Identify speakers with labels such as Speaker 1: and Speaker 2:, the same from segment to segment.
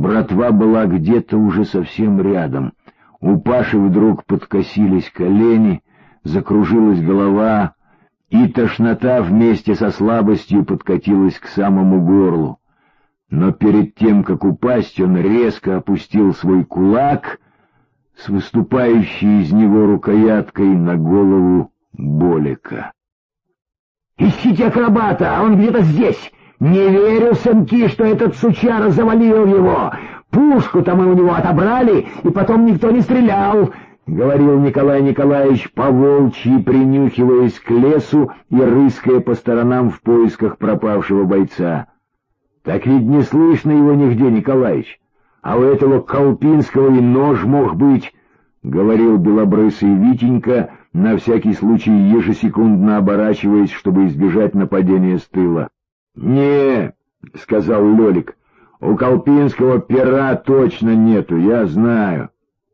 Speaker 1: Братва была где-то уже совсем рядом. У Паши вдруг подкосились колени, закружилась голова, и тошнота вместе со слабостью подкатилась к самому горлу. Но перед тем, как упасть, он резко опустил свой кулак с выступающей из него рукояткой на голову Болика.
Speaker 2: «Ищите акробата, а он где-то здесь! Не верю, сынки, что этот сучара завалил его! Пушку-то мы у него отобрали, и потом никто не стрелял!» — говорил Николай Николаевич, по-волчьи принюхиваясь к лесу и рыская по сторонам в поисках пропавшего бойца. «Так ведь не слышно его нигде, Николаич. А у этого Колпинского и нож мог быть», — говорил белобрысый Витенька, на всякий случай ежесекундно оборачиваясь, чтобы избежать нападения с тыла. «Не», — сказал Лёлик, — «у Колпинского пера точно нету, я знаю».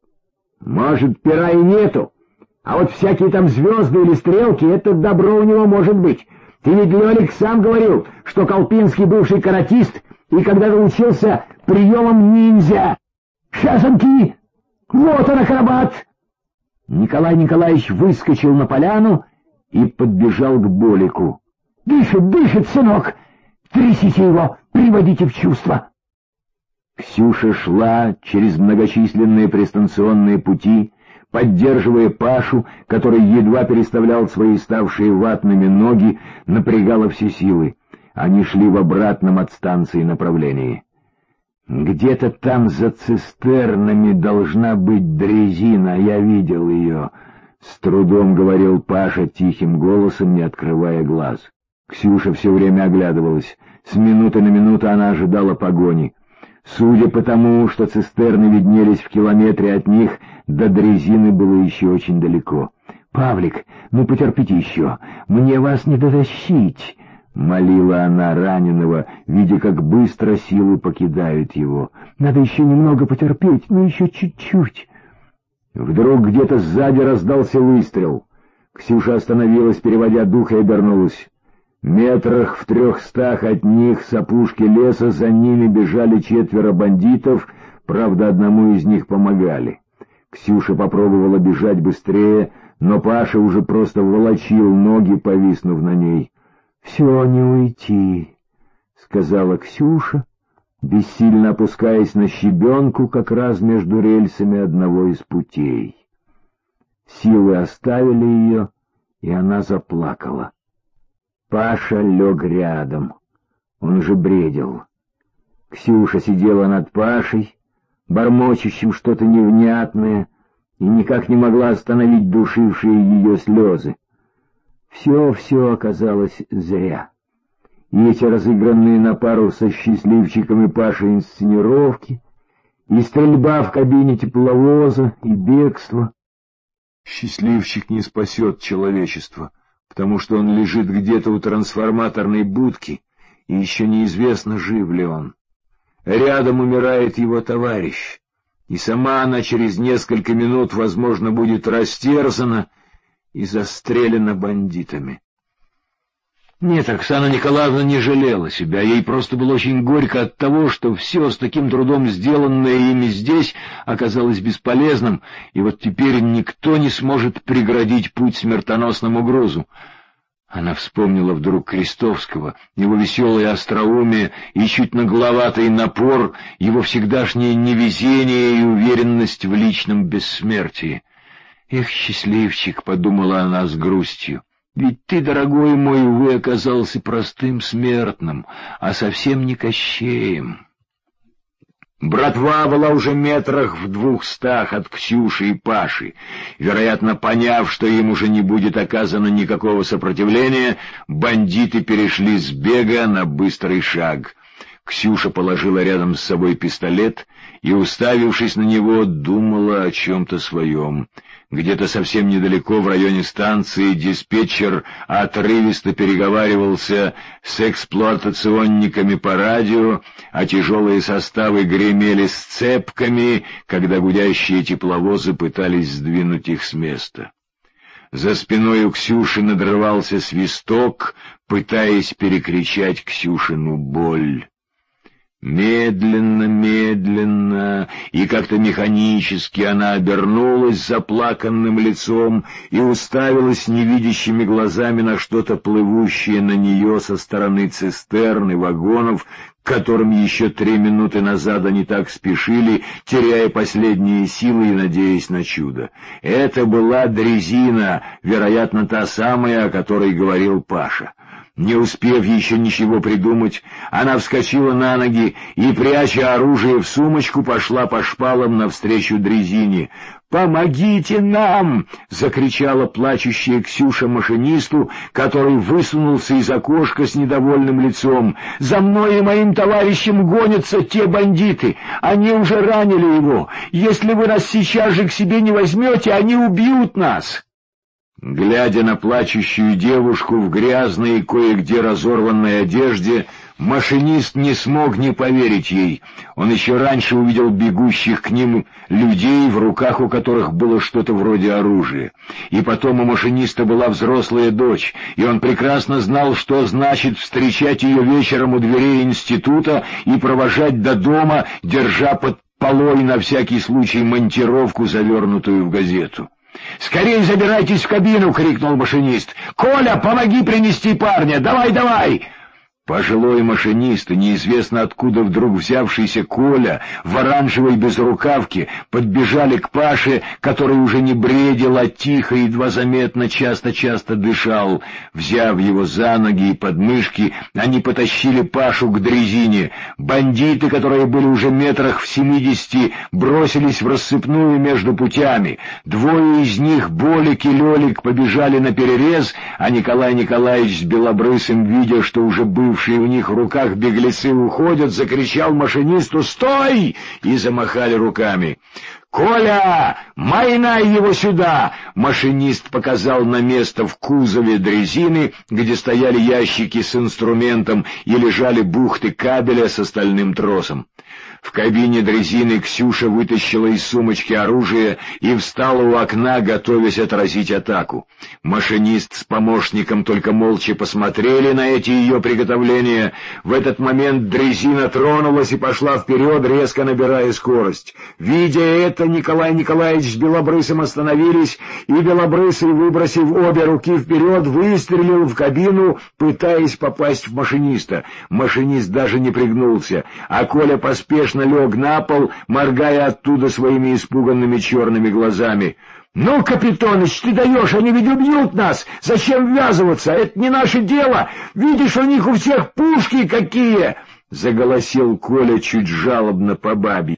Speaker 2: «Может, пера и нету, а вот всякие там звезды или стрелки — это добро у него может быть. Ты ведь, Лёлик, сам говорил, что Колпинский бывший каратист и когда-то учился приемам ниндзя. Шасанки! Вот он, акробат!» Николай Николаевич выскочил на поляну и подбежал к Болику. «Дышит, дышит, сынок! Трясите его, приводите в чувство!» Ксюша шла через многочисленные пристанционные пути, поддерживая Пашу, который едва переставлял свои ставшие ватными ноги, напрягала все силы. Они шли в обратном от станции направлении. «Где-то там за цистернами должна быть дрезина, я видел ее», — с трудом говорил Паша тихим голосом, не открывая глаз. Ксюша все время оглядывалась. С минуты на минуту она ожидала погони. Судя по тому, что цистерны виднелись в километре от них, до дрезины было еще очень далеко. «Павлик, ну потерпите еще, мне вас не дотащить», — молила она раненого, видя, как быстро силы покидают его. «Надо еще немного потерпеть, ну еще чуть-чуть». Вдруг где-то сзади раздался выстрел. Ксюша остановилась, переводя дух, и обернулась. Метрах в 300 от них с опушки леса за ними бежали 4 бандитов, правда, одному из них помогали. Ксюша попробовала бежать быстрее, но Паша уже просто волочил ноги, повиснув на ней. «Все, не уйти», — сказала Ксюша, бессильно опускаясь на щебенку как раз между рельсами одного из путей. Силы оставили ее, и она заплакала. Паша лег рядом. Он же бредил. Ксюша сидела над Пашей, бормочущим что-то невнятное, и никак не могла остановить душившие ее слезы. Все оказалось зря. И эти разыгранные на пару со счастливчиками Паши инсценировки, и стрельба в кабине тепловоза, и бегство. Счастливчик не спасет человечество, потому что он лежит где-то у трансформаторной будки, и еще неизвестно, жив ли он. Рядом умирает его товарищ, и сама она через несколько минут, возможно, будет растерзана и застрелена бандитами. Нет, Оксана Николаевна не жалела себя, ей просто было очень горько от того, что все с таким трудом сделанное ими здесь оказалось бесполезным, и вот теперь никто не сможет преградить путь смертоносному грузу. Она вспомнила вдруг Крестовского, его веселое остроумие и чуть нагловатый напор, его всегдашнее невезение и уверенность в личном бессмертии. «Эх, счастливчик», — подумала она с грустью, — «ведь ты, дорогой мой, увы, оказался простым смертным, а совсем не Кощеем». Братва была уже метрах в 200 от Ксюши и Паши. Вероятно, поняв, что им уже не будет оказано никакого сопротивления, бандиты перешли с бега на быстрый шаг. Ксюша положила рядом с собой пистолет и, уставившись на него, думала о чем-то своем. Где-то совсем недалеко, в районе станции, диспетчер отрывисто переговаривался с эксплуатационниками по радио, а тяжелые составы гремели сцепками, когда гудящие тепловозы пытались сдвинуть их с места. За спиной у Ксюши надрывался свисток, пытаясь перекричать Ксюшину боль. Медленно
Speaker 1: дрезина, и как-то механически она обернулась с заплаканным лицом и уставилась невидящими глазами на что-то плывущее на нее со стороны цистерн и вагонов, к которым еще 3 минуты назад они так спешили, теряя последние силы и надеясь на чудо. Это была дрезина, вероятно, та самая, о которой говорил Паша. Не успев еще ничего придумать, она вскочила на ноги и, пряча оружие в сумочку, пошла по шпалам навстречу дрезине. «Помогите нам!» — закричала плачущая Ксюша машинисту, который высунулся из окошка с недовольным лицом. «За мной и моим товарищем гонятся те бандиты! Они уже ранили его! Если вы нас сейчас же к себе не возьмете, они убьют нас!» Глядя на плачущую девушку в грязной и кое-где разорванной одежде, машинист не смог не поверить ей. Он еще раньше увидел бегущих к ним людей, в руках у которых было что-то вроде оружия. И потом у машиниста была взрослая дочь, и он прекрасно знал, что значит встречать ее вечером у дверей института и провожать до дома, держа под полой на всякий случай монтировку, завернутую в газету. «Скорей забирайтесь в кабину!» — крикнул машинист. «Коля, помоги принести парня! Давай, давай!» Пожилой машинист и неизвестно откуда вдруг взявшийся Коля в оранжевой безрукавке подбежали к Паше, который уже не бредил, а тихо, едва заметно, часто-часто дышал. Взяв его за ноги и подмышки, они потащили Пашу к дрезине. Бандиты, которые были уже метрах в 70, бросились в рассыпную между путями. 2 из них, Болик и Лёлик, побежали наперерез, а Николай Николаевич с Белобрысым, видя, что уже бывшие у них в руках беглецы уходят, закричал машинисту «Стой!» и замахали руками. «Коля, майнай его сюда!» Машинист показал на место в кузове дрезины, где стояли ящики с инструментом и лежали бухты кабеля с остальным тросом. В кабине дрезины Ксюша вытащила из сумочки оружие и встала у окна, готовясь отразить атаку. Машинист с помощником только молча посмотрели на эти ее приготовления. В этот момент дрезина тронулась и пошла вперед, резко набирая скорость. Видя это, Николай Николаевич с Белобрысым остановились, и Белобрысый, выбросив обе руки вперед, выстрелил в кабину, пытаясь попасть в машиниста. Машинист даже не пригнулся, а Коля поспешно лег на пол, моргая оттуда своими испуганными черными глазами. «Ну, Капитоныч, ты даешь, они ведь убьют нас! Зачем ввязываться? Это не наше дело! Видишь, у них у всех пушки какие!» — заголосил Коля чуть жалобно по бабе.